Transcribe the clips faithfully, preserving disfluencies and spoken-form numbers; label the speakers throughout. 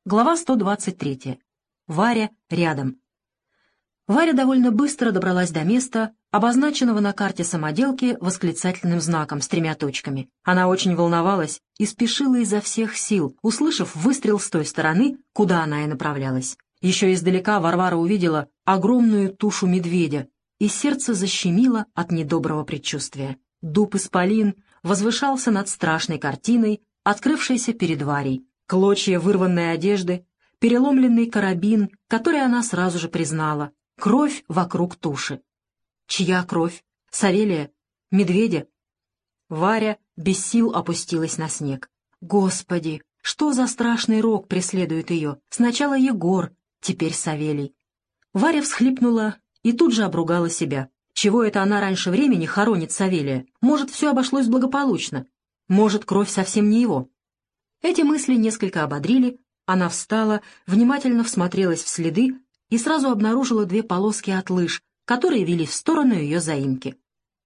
Speaker 1: Глава сто двадцать третья. Варя рядом. Варя довольно быстро добралась до места, обозначенного на карте самоделки восклицательным знаком с тремя точками. Она очень волновалась и спешила изо всех сил, услышав выстрел с той стороны, куда она и направлялась. Еще издалека Варвара увидела огромную тушу медведя, и сердце защемило от недоброго предчувствия. Дуб-исполин возвышался над страшной картиной, открывшейся перед Варей. Клочья вырванной одежды, переломленный карабин, который она сразу же признала, кровь вокруг туши. Чья кровь? Савелия? Медведя? Варя без сил опустилась на снег. Господи, что за страшный рок преследует ее? Сначала Егор, теперь Савелий. Варя всхлипнула и тут же обругала себя. Чего это она раньше времени хоронит Савелия? Может, все обошлось благополучно? Может, кровь совсем не его? Эти мысли несколько ободрили, она встала, внимательно всмотрелась в следы и сразу обнаружила две полоски от лыж, которые вели в сторону ее заимки.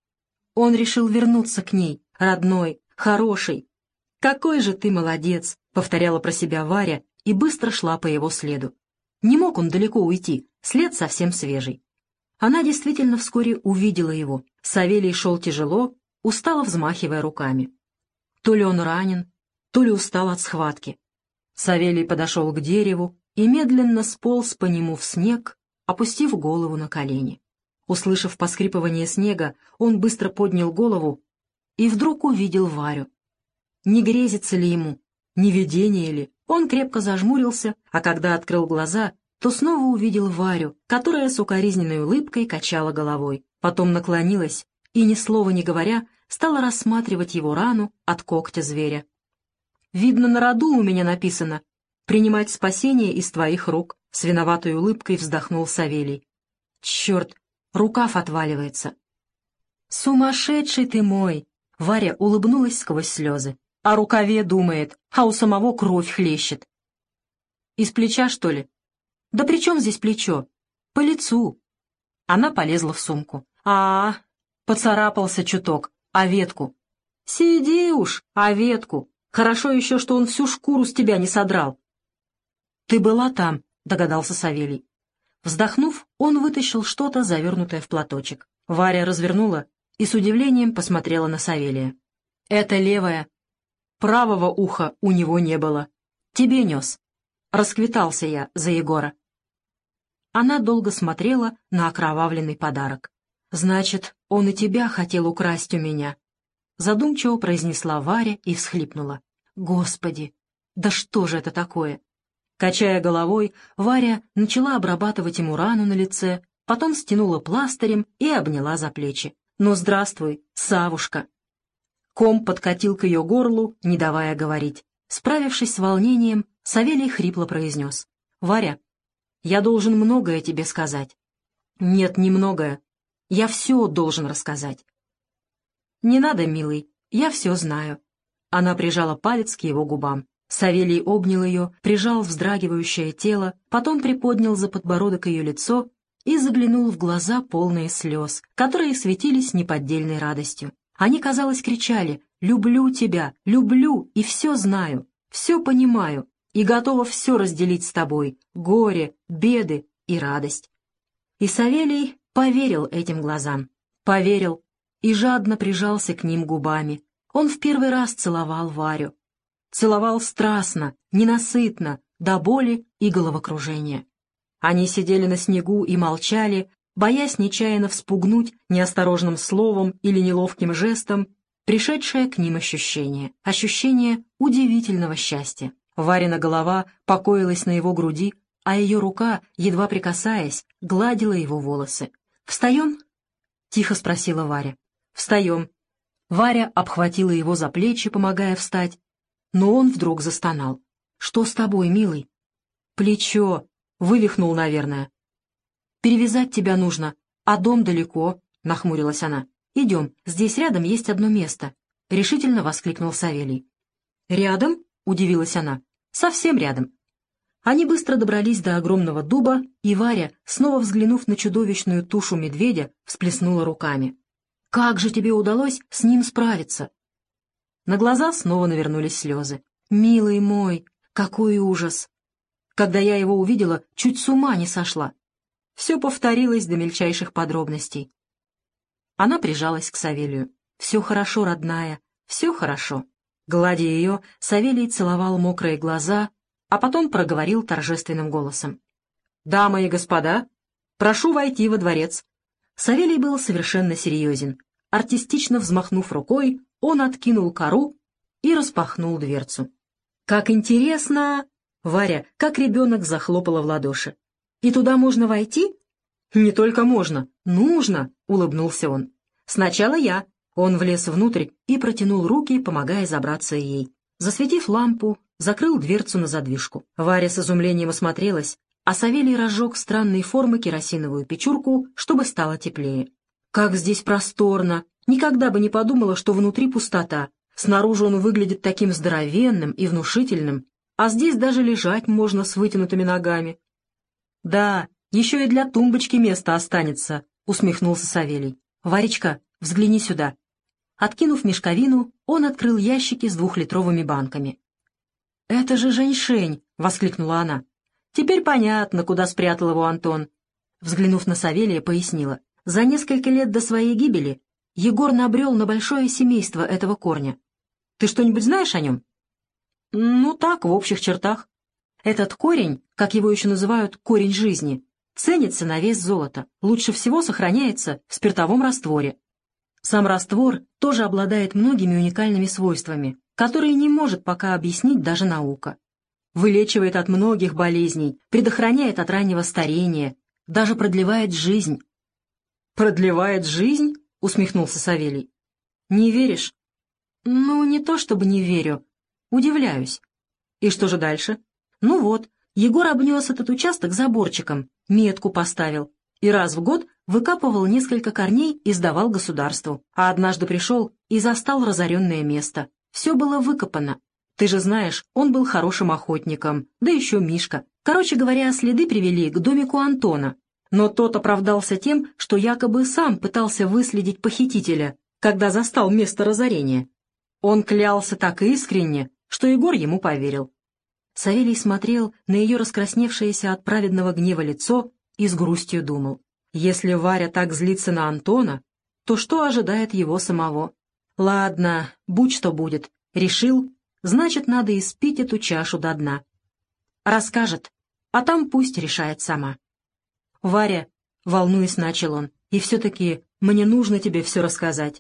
Speaker 1: Он решил вернуться к ней, родной, хороший. «Какой же ты молодец!» — повторяла про себя Варя и быстро шла по его следу. Не мог он далеко уйти, след совсем свежий. Она действительно вскоре увидела его. Савелий шел тяжело, устало взмахивая руками. То ли он ранен, то ли устал от схватки. Савелий подошел к дереву и медленно сполз по нему в снег, опустив голову на колени. Услышав поскрипывание снега, он быстро поднял голову и вдруг увидел Варю. Не грезится ли ему, не видение ли? Он крепко зажмурился, а когда открыл глаза, то снова увидел Варю, которая с укоризненной улыбкой качала головой. Потом наклонилась и, ни слова не говоря, стала рассматривать его рану от когтя зверя. «Видно, на роду у меня написано «Принимать спасение из твоих рук», — с виноватой улыбкой вздохнул Савелий. «Черт, рукав отваливается». «Сумасшедший ты мой!» — Варя улыбнулась сквозь слезы. «О рукаве думает, а у самого кровь хлещет». «Из плеча, что ли?» «Да при чем здесь плечо? По лицу». Она полезла в сумку. а, -а, -а поцарапался чуток, а ветку. «Сиди уж, а ветку. Хорошо еще, что он всю шкуру с тебя не содрал». «Ты была там», — догадался Савелий. Вздохнув, он вытащил что-то, завернутое в платочек. Варя развернула и с удивлением посмотрела на Савелия. «Это левое. Правого уха у него не было. Тебе нес. Расквитался я за Егора». Она долго смотрела на окровавленный подарок. «Значит, он и тебя хотел украсть у меня», — задумчиво произнесла Варя и всхлипнула. «Господи, да что же это такое?» Качая головой, Варя начала обрабатывать ему рану на лице, потом стянула пластырем и обняла за плечи. «Ну, здравствуй, Савушка!» Ком подкатил к ее горлу, не давая говорить. Справившись с волнением, Савелий хрипло произнес. «Варя, я должен многое тебе сказать». «Нет, не многое. Я все должен рассказать». «Не надо, милый, я все знаю». Она прижала палец к его губам. Савелий обнял ее, прижал вздрагивающее тело, потом приподнял за подбородок ее лицо и заглянул в глаза, полные слез, которые светились неподдельной радостью. Они, казалось, кричали: «Люблю тебя, люблю и все знаю, все понимаю и готова все разделить с тобой, горе, беды и радость». И Савелий поверил этим глазам, поверил и жадно прижался к ним губами. Он в первый раз целовал Варю. Целовал страстно, ненасытно, до боли и головокружения. Они сидели на снегу и молчали, боясь нечаянно вспугнуть неосторожным словом или неловким жестом пришедшее к ним ощущение, ощущение удивительного счастья. Варина голова покоилась на его груди, а ее рука, едва прикасаясь, гладила его волосы. «Встаем?» — тихо спросила Варя. «Встаем». Варя обхватила его за плечи, помогая встать, но он вдруг застонал. «Что с тобой, милый?» «Плечо. Вывихнул, наверное». «Перевязать тебя нужно, а дом далеко», — нахмурилась она. «Идем, здесь рядом есть одно место», — решительно воскликнул Савелий. «Рядом?» — удивилась она. «Совсем рядом». Они быстро добрались до огромного дуба, и Варя, снова взглянув на чудовищную тушу медведя, всплеснула руками. «Как же тебе удалось с ним справиться?» На глаза снова навернулись слезы. «Милый мой, какой ужас!» Когда я его увидела, чуть с ума не сошла. Все повторилось до мельчайших подробностей. Она прижалась к Савелию. «Все хорошо, родная, все хорошо». Гладя ее, Савелий целовал мокрые глаза, а потом проговорил торжественным голосом. «Дамы и господа, прошу войти во дворец». Савелий был совершенно серьезен. Артистично взмахнув рукой, он откинул кору и распахнул дверцу. «Как интересно!» Варя, как ребенок, захлопала в ладоши. «И туда можно войти?» «Не только можно, нужно!» — улыбнулся он. «Сначала я». Он влез внутрь и протянул руки, помогая забраться ей. Засветив лампу, закрыл дверцу на задвижку. Варя с изумлением осмотрелась, а Савелий разжег странной формы керосиновую печурку, чтобы стало теплее. «Как здесь просторно! Никогда бы не подумала, что внутри пустота. Снаружи он выглядит таким здоровенным и внушительным, а здесь даже лежать можно с вытянутыми ногами». «Да, еще и для тумбочки место останется», — усмехнулся Савелий. «Варечка, взгляни сюда». Откинув мешковину, он открыл ящики с двухлитровыми банками. «Это же женьшень!» — воскликнула она. «Теперь понятно, куда спрятал его Антон». Взглянув на Савелия, пояснила. «За несколько лет до своей гибели Егор набрел на большое семейство этого корня. Ты что-нибудь знаешь о нем?» «Ну так, в общих чертах. Этот корень, как его еще называют корень жизни, ценится на вес золота, лучше всего сохраняется в спиртовом растворе. Сам раствор тоже обладает многими уникальными свойствами, которые не может пока объяснить даже наука. Вылечивает от многих болезней, предохраняет от раннего старения, даже продлевает жизнь». «Продлевает жизнь?» — усмехнулся Савелий. «Не веришь?» «Ну, не то чтобы не верю. Удивляюсь». «И что же дальше?» «Ну вот, Егор обнес этот участок заборчиком, метку поставил, и раз в год выкапывал несколько корней и сдавал государству. А однажды пришел и застал разоренное место. Все было выкопано. Ты же знаешь, он был хорошим охотником, да еще Мишка. Короче говоря, следы привели к домику Антона. Но тот оправдался тем, что якобы сам пытался выследить похитителя, когда застал место разорения. Он клялся так искренне, что Егор ему поверил». Савелий смотрел на ее раскрасневшееся от праведного гнева лицо и с грустью думал. Если Варя так злится на Антона, то что ожидает его самого? Ладно, будь что будет. Решил, значит, надо испить эту чашу до дна. Расскажет, а там пусть решает сама. «Варя», — волнуясь, начал он, — «и все-таки мне нужно тебе все рассказать».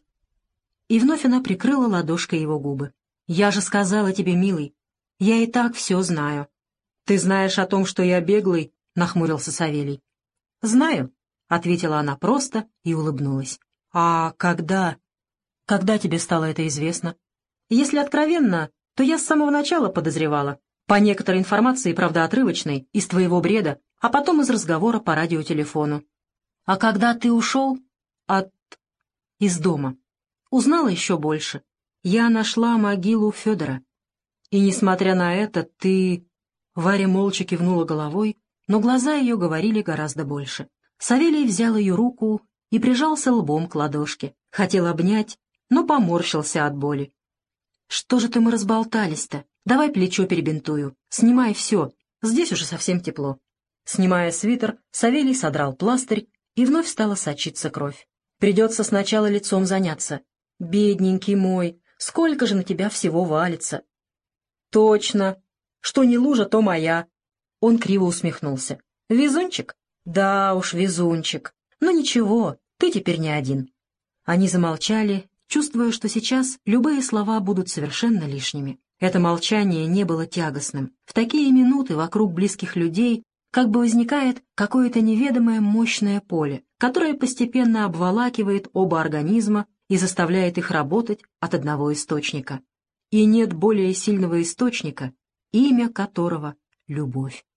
Speaker 1: И вновь она прикрыла ладошкой его губы. «Я же сказала тебе, милый, я и так все знаю». «Ты знаешь о том, что я беглый?» — нахмурился Савелий. «Знаю», — ответила она просто и улыбнулась. «А когда? Когда тебе стало это известно?» «Если откровенно, то я с самого начала подозревала. По некоторой информации, правда отрывочной, из твоего бреда, а потом из разговора по радиотелефону. А когда ты ушел от... из дома, узнала еще больше. Я нашла могилу Федора. И, несмотря на это, ты...» Варя молча кивнула головой, но глаза ее говорили гораздо больше. Савелий взял ее руку и прижался лбом к ладошке. Хотел обнять, но поморщился от боли. «Что же-то мы разболтались-то? Давай плечо перебинтую. Снимай все. Здесь уже совсем тепло». Снимая свитер, Савелий содрал пластырь, и вновь стала сочиться кровь. «Придется сначала лицом заняться. Бедненький мой, сколько же на тебя всего валится». «Точно. Что не лужа, то моя». Он криво усмехнулся. «Везунчик?» «Да уж, везунчик. Но ничего, ты теперь не один». Они замолчали, чувствуя, что сейчас любые слова будут совершенно лишними. Это молчание не было тягостным. В такие минуты вокруг близких людей как бы возникает какое-то неведомое мощное поле, которое постепенно обволакивает оба организма и заставляет их работать от одного источника. И нет более сильного источника, имя которого — любовь.